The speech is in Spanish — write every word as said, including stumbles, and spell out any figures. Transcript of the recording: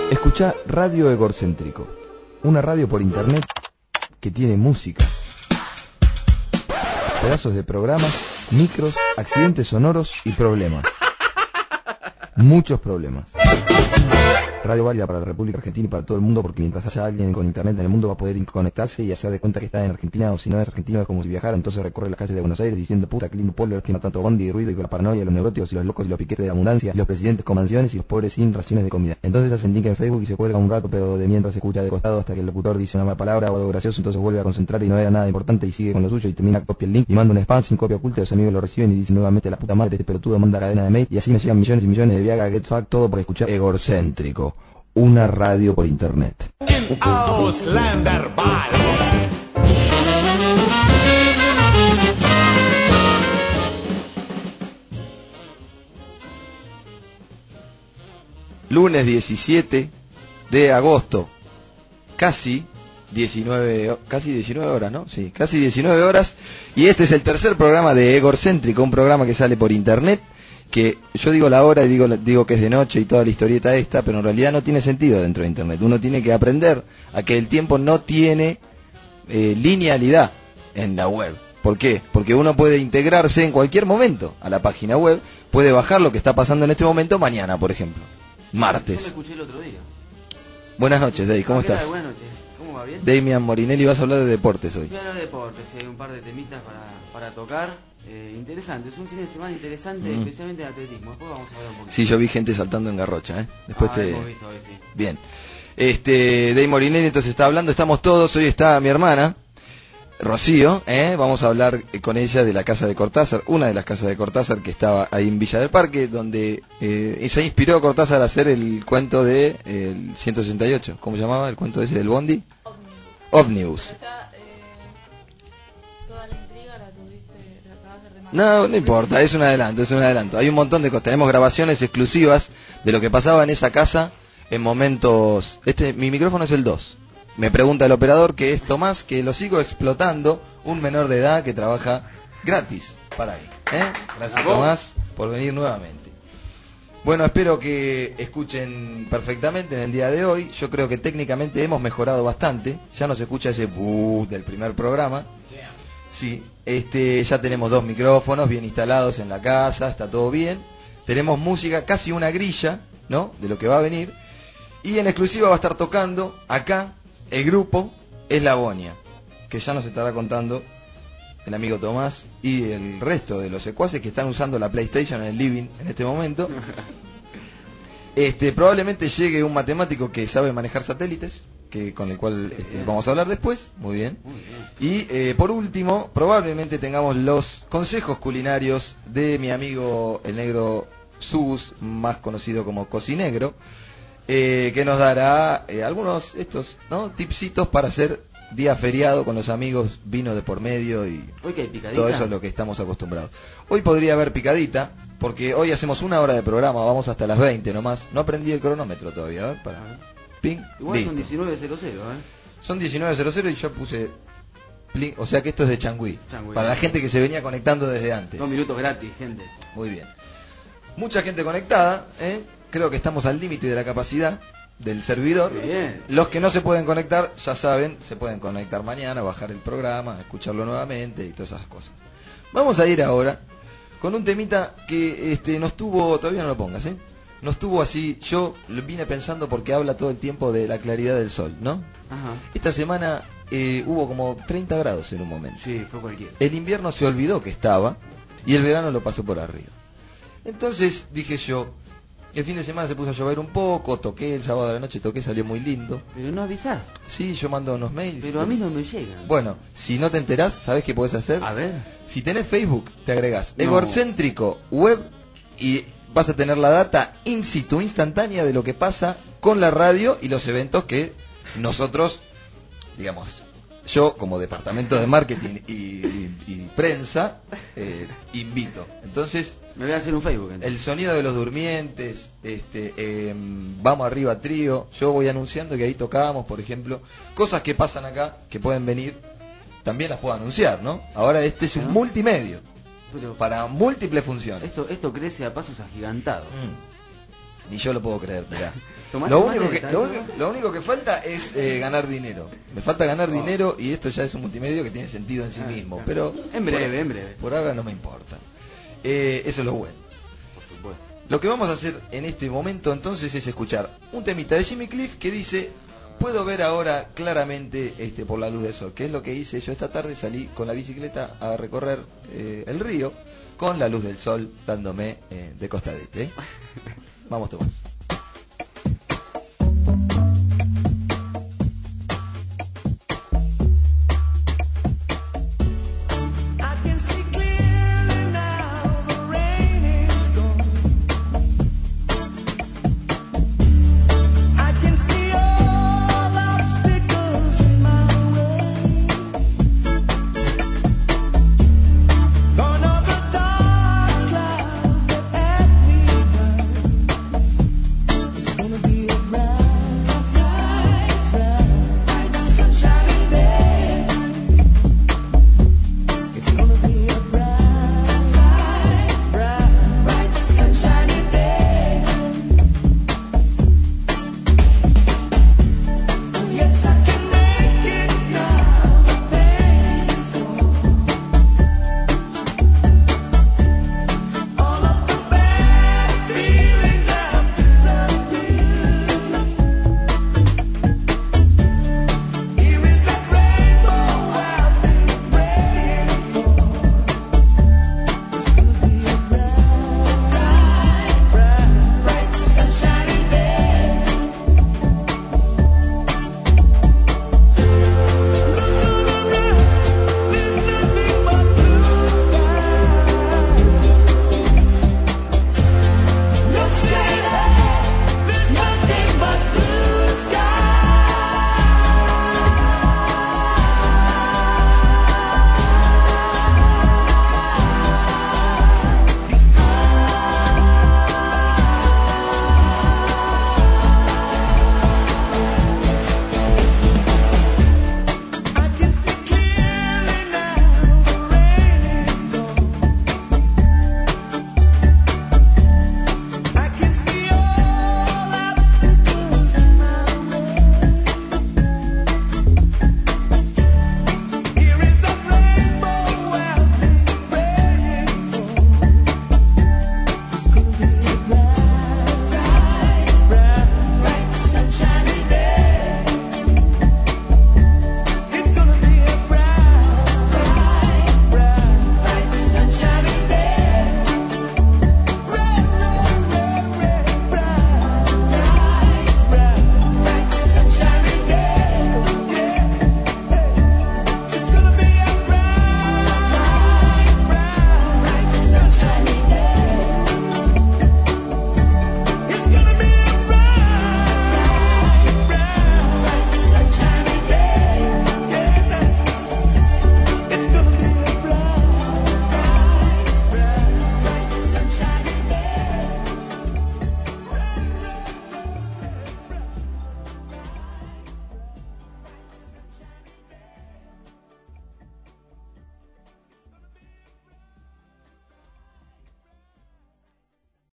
Escuchá Radio Egorcéntrico, una radio por internet que tiene música, pedazos de programas, micros, accidentes sonoros y problemas. Muchos problemas. Radio válida para la República Argentina y para todo el mundo, porque mientras haya alguien con internet en el mundo va a poder conectarse y hacer de cuenta que está en Argentina, o si no es argentino es como si viajara. Entonces recorre las calles de Buenos Aires diciendo: puta, qué lindo pueblo, estima tanto bondi y ruido, y con la paranoia, los neuróticos y los locos y los piquetes de abundancia, y los presidentes con mansiones y los pobres sin raciones de comida. Entonces hacen link en Facebook y se cuelga un rato, pero de mientras se escucha de costado hasta que el locutor dice una mala palabra o algo gracioso, entonces vuelve a concentrar y no era nada importante y sigue con lo suyo y termina, copia el link y manda un spam sin copia oculta. Los amigos lo reciben y dicen nuevamente: la puta madre, este pelotudo manda cadena de mail, y así me llegan millones y millones de Viagra, Get Fuck, todo por escuchar Egorcéntrico, una radio por internet. Auslander Ball. Lunes diecisiete de agosto, casi diecinueve, casi diecinueve horas, ¿no? Sí, casi diecinueve horas, y este es el tercer programa de Egorcéntrico, un programa que sale por internet, que yo digo la hora y digo, digo que es de noche y toda la historieta esta, pero en realidad no tiene sentido dentro de internet. Uno tiene que aprender a que el tiempo no tiene eh, linealidad en la web. ¿Por qué? Porque uno puede integrarse en cualquier momento a la página web, puede bajar lo que está pasando en este momento mañana, por ejemplo, martes. Yo me escuché el otro día. Buenas noches, Dave, ¿cómo Ah, ¿qué estás? tal? Buenas noches, ¿cómo va? ¿Bien? Damian Morinelli, vas a hablar de deportes hoy. Voy a hablar de deportes, hay un par de temitas para, para tocar. Eh, interesante, es un fin de semana interesante, Mm. especialmente de atletismo. Después vamos a hablar un poquito. Sí, yo vi gente saltando en Garrocha, ¿eh? Después ah, te... hemos visto hoy, sí. Bien. Este, Dave Morinelli entonces está hablando, estamos todos, hoy está mi hermana, Rocío, ¿eh? Vamos a hablar con ella de la casa de Cortázar, una de las casas de Cortázar que estaba ahí en Villa del Parque, donde eh, se inspiró Cortázar a hacer el cuento de eh, el ciento sesenta y ocho, ¿cómo se llamaba el cuento ese del Bondi? Ómnibus. No, no importa, es un adelanto, es un adelanto. Hay un montón de cosas, tenemos grabaciones exclusivas de lo que pasaba en esa casa en momentos... Este, mi micrófono es el dos. Me pregunta el operador, que es Tomás, que lo sigo explotando, un menor de edad que trabaja gratis para ahí. ¿eh? Gracias, Tomás, por venir nuevamente. Bueno, espero que escuchen perfectamente en el día de hoy. Yo creo que técnicamente hemos mejorado bastante. Ya no se escucha ese buh del primer programa. Sí, este, ya tenemos dos micrófonos bien instalados en la casa, está todo bien. Tenemos música, casi una grilla, ¿no? De lo que va a venir. Y en exclusiva va a estar tocando acá el grupo Eslavonia, que ya nos estará contando el amigo Tomás y el resto de los secuaces que están usando la PlayStation en el living en este momento. Este, probablemente llegue un matemático que sabe manejar satélites, que con el cual este, vamos a hablar después. Muy bien. Y eh, por último, probablemente tengamos los consejos culinarios de mi amigo el negro Subus, más conocido como Cocinegro, eh, que nos dará eh, algunos estos, ¿no? tipsitos para hacer día feriado con los amigos, vino de por medio y Hoy que hay picadita. todo eso es lo que estamos acostumbrados. Hoy podría haber picadita, porque hoy hacemos una hora de programa, vamos hasta las veinte nomás. No aprendí el cronómetro todavía, a ver, para... Ping, Igual listo. son diecinueve cero cero, ¿eh? Son diecinueve cero cero y yo puse... Pling, o sea que esto es de Changüí. Changüí. Para la gente que se venía conectando desde antes. Dos minutos gratis, gente. Muy bien. Mucha gente conectada, ¿eh? Creo que estamos al límite de la capacidad del servidor. Bien. Los que no se pueden conectar, ya saben, se pueden conectar mañana, bajar el programa, escucharlo nuevamente y todas esas cosas. Vamos a ir ahora con un temita que este, nos tuvo, todavía no lo pongas, ¿eh? Nos tuvo así, yo lo vine pensando porque habla todo el tiempo de la claridad del sol, ¿no? Ajá. Esta semana eh, hubo como treinta grados en un momento. Sí, fue cualquiera. El invierno se olvidó que estaba y el verano lo pasó por arriba. Entonces dije yo, el fin de semana se puso a llover un poco, toqué el sábado de la noche, toqué, salió muy lindo. Pero no avisás. Sí, yo mando unos mails. Pero a mí no me llegan. Bueno, si no te enterás, ¿sabés qué podés hacer? A ver. Si tenés Facebook, te agregás No. Egorcéntrico Web y vas a tener la data in situ, instantánea de lo que pasa con la radio y los eventos que nosotros, digamos, yo como departamento de marketing y, y, y prensa, eh, invito. Entonces, Me voy a hacer un Facebook. Entonces. el sonido de los durmientes, este, eh, vamos arriba trío, yo voy anunciando que ahí tocábamos, por ejemplo, cosas que pasan acá, que pueden venir, también las puedo anunciar, ¿no? Ahora este es un ¿no? multimedio, Pero para múltiples funciones. esto, esto crece a pasos agigantados. Mm. Ni yo lo puedo creer, mirá. ¿Tomaste Lo mate? único, que, ¿Estás lo, tomando? único, lo único que falta es eh, ganar dinero. Me falta ganar dinero y esto ya es un multimedio que tiene sentido en sí Ah, mismo. claro. Pero En breve, por, en breve. Por ahora no me importa. Eh, eso es lo bueno. Por supuesto. Lo que vamos a hacer en este momento entonces es escuchar un temita de Jimmy Cliff que dice: puedo ver ahora claramente este por la luz del sol, que es lo que hice yo esta tarde. Salí con la bicicleta a recorrer eh, el río con la luz del sol dándome eh, de costadete. ¿eh? Vamos, Tomás.